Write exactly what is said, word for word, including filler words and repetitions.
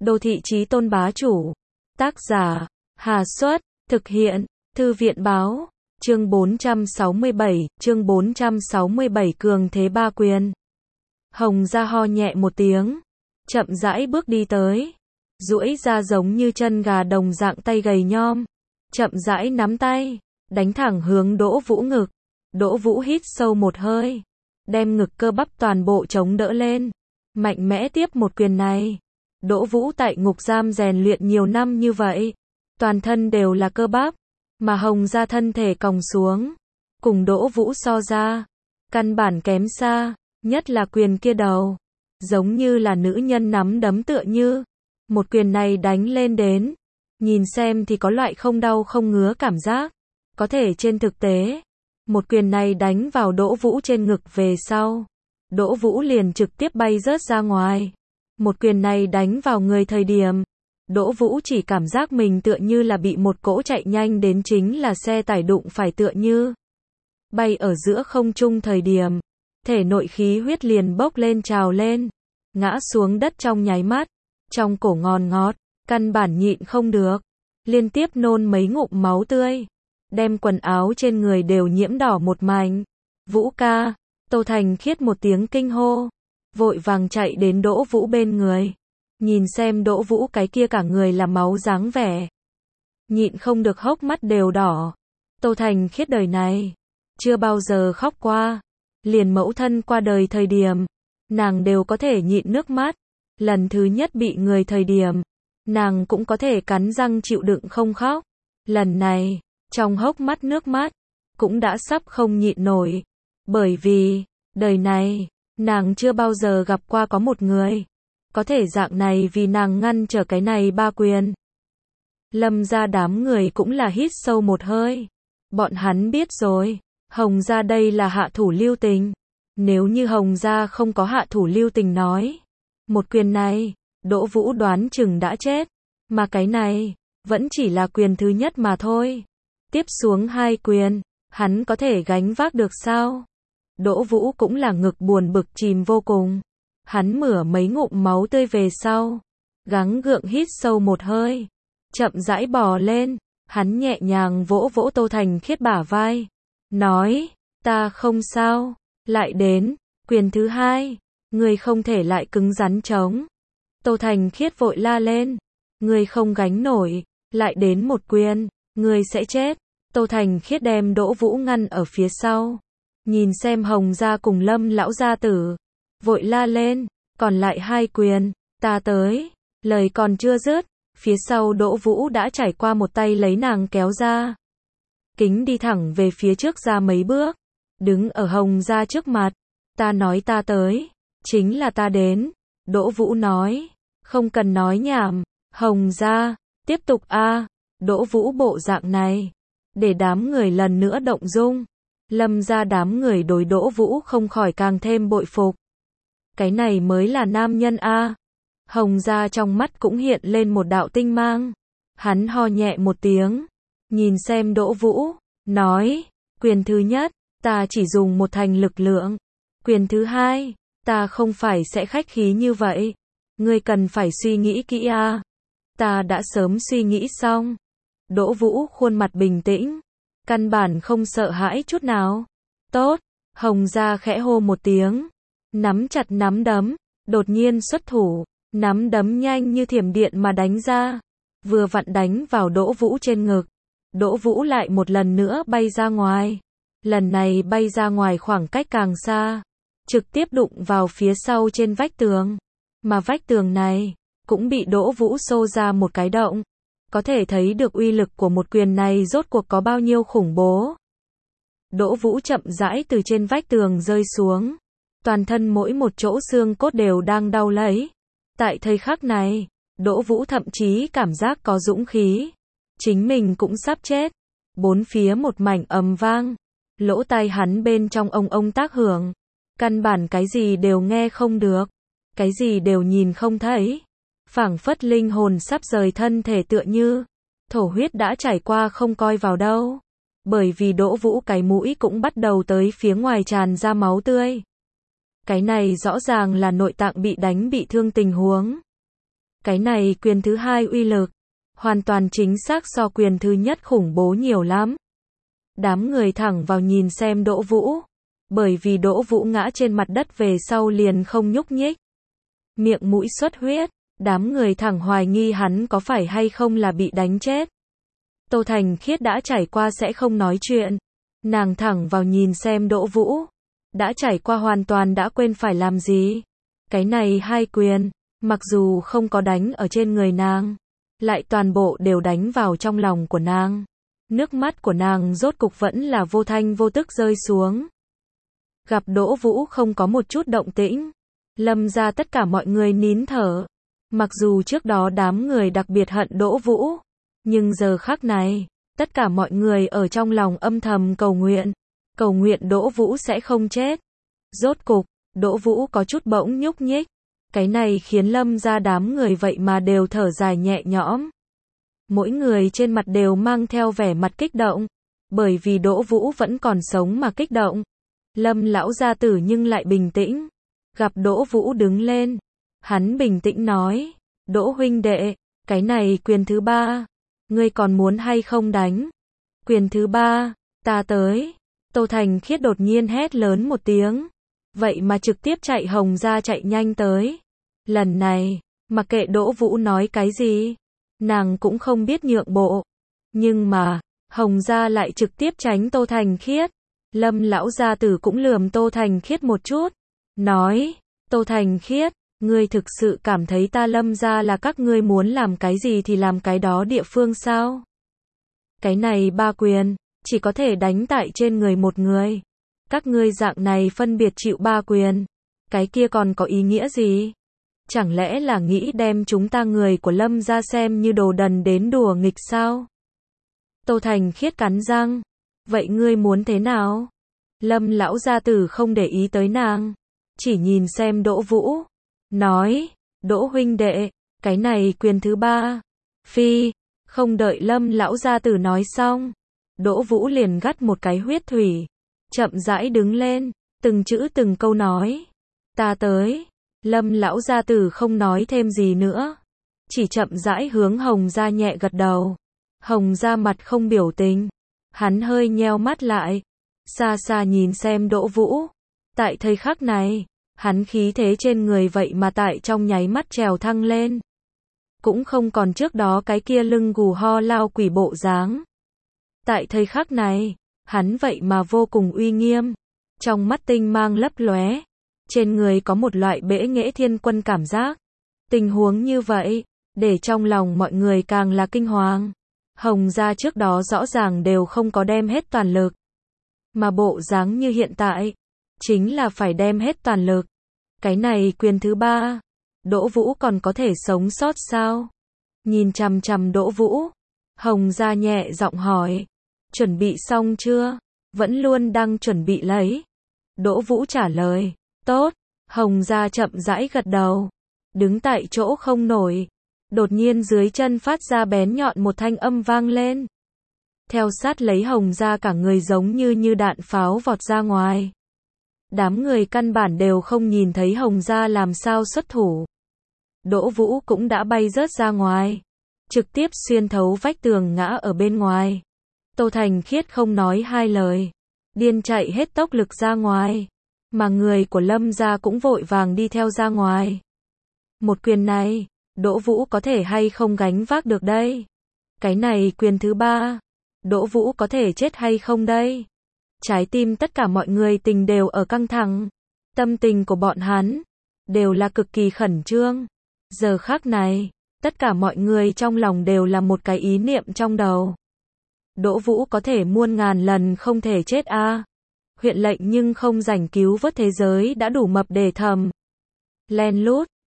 Đô thị chí tôn bá chủ. Tác giả, Hà Xuất, thực hiện, Thư viện báo, chương bốn trăm sáu mươi bảy, chương bốn trăm sáu mươi bảy cường thế ba quyền. Hồng Gia ho nhẹ một tiếng, chậm rãi bước đi tới, duỗi ra giống như chân gà đồng dạng tay gầy nhom, chậm rãi nắm tay, đánh thẳng hướng Đỗ Vũ ngực. Đỗ Vũ hít sâu một hơi, đem ngực cơ bắp toàn bộ chống đỡ lên, mạnh mẽ tiếp một quyền này. Đỗ Vũ tại ngục giam rèn luyện nhiều năm như vậy, toàn thân đều là cơ bắp, mà Hồng Gia thân thể còng xuống, cùng Đỗ Vũ so ra, căn bản kém xa, nhất là quyền kia đầu, giống như là nữ nhân nắm đấm tựa như, một quyền này đánh lên đến, nhìn xem thì có loại không đau không ngứa cảm giác, có thể trên thực tế, một quyền này đánh vào Đỗ Vũ trên ngực về sau, Đỗ Vũ liền trực tiếp bay rớt ra ngoài. Một quyền này đánh vào người thời điểm, Đỗ Vũ chỉ cảm giác mình tựa như là bị một cỗ chạy nhanh đến chính là xe tải đụng phải tựa như. Bay ở giữa không trung thời điểm, thể nội khí huyết liền bốc lên trào lên, ngã xuống đất trong nháy mắt, trong cổ ngon ngọt, căn bản nhịn không được, liên tiếp nôn mấy ngụm máu tươi, đem quần áo trên người đều nhiễm đỏ một mảnh. Vũ ca, Tô Thành Khiết một tiếng kinh hô, vội vàng chạy đến Đỗ Vũ bên người, nhìn xem Đỗ Vũ cái kia cả người là máu dáng vẻ, nhịn không được hốc mắt đều đỏ. Tô Thành Khiết đời này chưa bao giờ khóc qua, liền mẫu thân qua đời thời điểm, nàng đều có thể nhịn nước mắt, lần thứ nhất bị người thời điểm, nàng cũng có thể cắn răng chịu đựng không khóc, lần này, trong hốc mắt nước mắt, cũng đã sắp không nhịn nổi, bởi vì, đời này, nàng chưa bao giờ gặp qua có một người, có thể dạng này vì nàng ngăn trở cái này ba quyền. Lâm gia đám người cũng là hít sâu một hơi, bọn hắn biết rồi, Hồng Gia đây là hạ thủ lưu tình, nếu như Hồng Gia không có hạ thủ lưu tình nói, một quyền này, Đỗ Vũ đoán chừng đã chết, mà cái này, vẫn chỉ là quyền thứ nhất mà thôi, tiếp xuống hai quyền, hắn có thể gánh vác được sao? Đỗ Vũ cũng là ngực buồn bực chìm vô cùng, hắn mửa mấy ngụm máu tươi về sau, gắng gượng hít sâu một hơi, chậm rãi bò lên, hắn nhẹ nhàng vỗ vỗ Tô Thành Khiết bả vai, nói, ta không sao, lại đến, quyền thứ hai, người không thể lại cứng rắn chống. Tô Thành Khiết vội la lên, người không gánh nổi, lại đến một quyền, người sẽ chết. Tô Thành Khiết đem Đỗ Vũ ngăn ở phía sau, nhìn xem Hồng Gia cùng Lâm lão gia tử, vội la lên, còn lại hai quyền, ta tới. Lời còn chưa dứt, phía sau Đỗ Vũ đã trải qua một tay lấy nàng kéo ra, kính đi thẳng về phía trước ra mấy bước, đứng ở Hồng Gia trước mặt, ta nói ta tới, chính là ta đến. Đỗ Vũ nói, không cần nói nhảm, Hồng Gia, tiếp tục a. Đỗ Vũ bộ dạng này, để đám người lần nữa động dung. Lâm gia đám người đối Đỗ Vũ không khỏi càng thêm bội phục. Cái này mới là nam nhân a. Hồng Gia trong mắt cũng hiện lên một đạo tinh mang. Hắn ho nhẹ một tiếng, nhìn xem Đỗ Vũ, nói, quyền thứ nhất, ta chỉ dùng một thành lực lượng. Quyền thứ hai, ta không phải sẽ khách khí như vậy. Ngươi cần phải suy nghĩ kỹ a. Ta đã sớm suy nghĩ xong. Đỗ Vũ khuôn mặt bình tĩnh, căn bản không sợ hãi chút nào. Tốt, Hồng Gia khẽ hô một tiếng, nắm chặt nắm đấm, đột nhiên xuất thủ, nắm đấm nhanh như thiểm điện mà đánh ra, vừa vặn đánh vào Đỗ Vũ trên ngực. Đỗ Vũ lại một lần nữa bay ra ngoài, lần này bay ra ngoài khoảng cách càng xa, trực tiếp đụng vào phía sau trên vách tường, mà vách tường này cũng bị Đỗ Vũ xô ra một cái động. Có thể thấy được uy lực của một quyền này rốt cuộc có bao nhiêu khủng bố. Đỗ Vũ chậm rãi từ trên vách tường rơi xuống, toàn thân mỗi một chỗ xương cốt đều đang đau lấy. Tại thời khắc này, Đỗ Vũ thậm chí cảm giác có dũng khí, chính mình cũng sắp chết. Bốn phía một mảnh ầm vang, lỗ tai hắn bên trong ông ông tác hưởng, căn bản cái gì đều nghe không được, cái gì đều nhìn không thấy. Phảng phất linh hồn sắp rời thân thể tựa như, thổ huyết đã trải qua không coi vào đâu, bởi vì Đỗ Vũ cái mũi cũng bắt đầu tới phía ngoài tràn ra máu tươi. Cái này rõ ràng là nội tạng bị đánh bị thương tình huống. Cái này quyền thứ hai uy lực, hoàn toàn chính xác so quyền thứ nhất khủng bố nhiều lắm. Đám người thẳng vào nhìn xem Đỗ Vũ. Bởi vì Đỗ Vũ ngã trên mặt đất về sau liền không nhúc nhích. Miệng mũi xuất huyết, đám người thẳng hoài nghi hắn có phải hay không là bị đánh chết. Tô Thành Khiết đã trải qua sẽ không nói chuyện. Nàng thẳng vào nhìn xem Đỗ Vũ. Đã trải qua hoàn toàn đã quên phải làm gì. Cái này hai quyền, mặc dù không có đánh ở trên người nàng, lại toàn bộ đều đánh vào trong lòng của nàng. Nước mắt của nàng rốt cục vẫn là vô thanh vô tức rơi xuống. Gặp Đỗ Vũ không có một chút động tĩnh, Lâm gia tất cả mọi người nín thở. Mặc dù trước đó đám người đặc biệt hận Đỗ Vũ, nhưng giờ khắc này, tất cả mọi người ở trong lòng âm thầm cầu nguyện, cầu nguyện Đỗ Vũ sẽ không chết. Rốt cục, Đỗ Vũ có chút bỗng nhúc nhích. Cái này khiến Lâm gia đám người vậy mà đều thở dài nhẹ nhõm. Mỗi người trên mặt đều mang theo vẻ mặt kích động, bởi vì Đỗ Vũ vẫn còn sống mà kích động. Lâm lão gia tử nhưng lại bình tĩnh. Gặp Đỗ Vũ đứng lên, hắn bình tĩnh nói, Đỗ huynh đệ, cái này quyền thứ ba, ngươi còn muốn hay không đánh? Quyền thứ ba, ta tới. Tô Thành Khiết đột nhiên hét lớn một tiếng, vậy mà trực tiếp chạy Hồng ra chạy nhanh tới. Lần này, mặc kệ Đỗ Vũ nói cái gì, nàng cũng không biết nhượng bộ. Nhưng mà, Hồng gia lại trực tiếp tránh Tô Thành Khiết. Lâm lão gia tử cũng lườm Tô Thành Khiết một chút, nói, Tô Thành Khiết, ngươi thực sự cảm thấy ta Lâm gia là các ngươi muốn làm cái gì thì làm cái đó địa phương sao? Cái này ba quyền, chỉ có thể đánh tại trên người một người. Các ngươi dạng này phân biệt chịu ba quyền, cái kia còn có ý nghĩa gì? Chẳng lẽ là nghĩ đem chúng ta người của Lâm gia xem như đồ đần đến đùa nghịch sao? Tô Thành Khiết cắn răng, vậy ngươi muốn thế nào? Lâm lão gia tử không để ý tới nàng, chỉ nhìn xem Đỗ Vũ, nói, Đỗ huynh đệ, cái này quyền thứ ba. Phi, không đợi Lâm lão gia tử nói xong, Đỗ Vũ liền gắt một cái huyết thủy, chậm rãi đứng lên, từng chữ từng câu nói, ta tới. Lâm lão gia tử không nói thêm gì nữa, chỉ chậm rãi hướng Hồng gia nhẹ gật đầu. Hồng gia mặt không biểu tình, hắn hơi nheo mắt lại, xa xa nhìn xem Đỗ Vũ. Tại thời khắc này, hắn khí thế trên người vậy mà tại trong nháy mắt trèo thăng lên. Cũng không còn trước đó cái kia lưng gù ho lao quỷ bộ dáng. Tại thời khắc này, hắn vậy mà vô cùng uy nghiêm, trong mắt tinh mang lấp lóe, trên người có một loại bẽ nghễ thiên quân cảm giác. Tình huống như vậy, để trong lòng mọi người càng là kinh hoàng. Hồng gia trước đó rõ ràng đều không có đem hết toàn lực, mà bộ dáng như hiện tại, chính là phải đem hết toàn lực. Cái này quyền thứ ba, Đỗ Vũ còn có thể sống sót sao? Nhìn chằm chằm Đỗ Vũ, Hồng gia nhẹ giọng hỏi, chuẩn bị xong chưa? Vẫn luôn đang chuẩn bị lấy. Đỗ Vũ trả lời, tốt. Hồng gia chậm rãi gật đầu, đứng tại chỗ không nổi. Đột nhiên dưới chân phát ra bén nhọn một thanh âm vang lên. Theo sát lấy Hồng gia cả người giống như như đạn pháo vọt ra ngoài. Đám người căn bản đều không nhìn thấy Hồng gia làm sao xuất thủ. Đỗ Vũ cũng đã bay rớt ra ngoài, trực tiếp xuyên thấu vách tường ngã ở bên ngoài. Tô Thành Khiết không nói hai lời, điên chạy hết tốc lực ra ngoài, mà người của Lâm gia cũng vội vàng đi theo ra ngoài. Một quyền này, Đỗ Vũ có thể hay không gánh vác được đây? Cái này quyền thứ ba, Đỗ Vũ có thể chết hay không đây? Trái tim tất cả mọi người tình đều ở căng thẳng. Tâm tình của bọn hắn đều là cực kỳ khẩn trương. Giờ khắc này, tất cả mọi người trong lòng đều là một cái ý niệm trong đầu. Đỗ Vũ có thể muôn ngàn lần không thể chết a. À? Huyện lệnh nhưng không rảnh cứu vớt thế giới đã đủ mập để thầm. Len lút,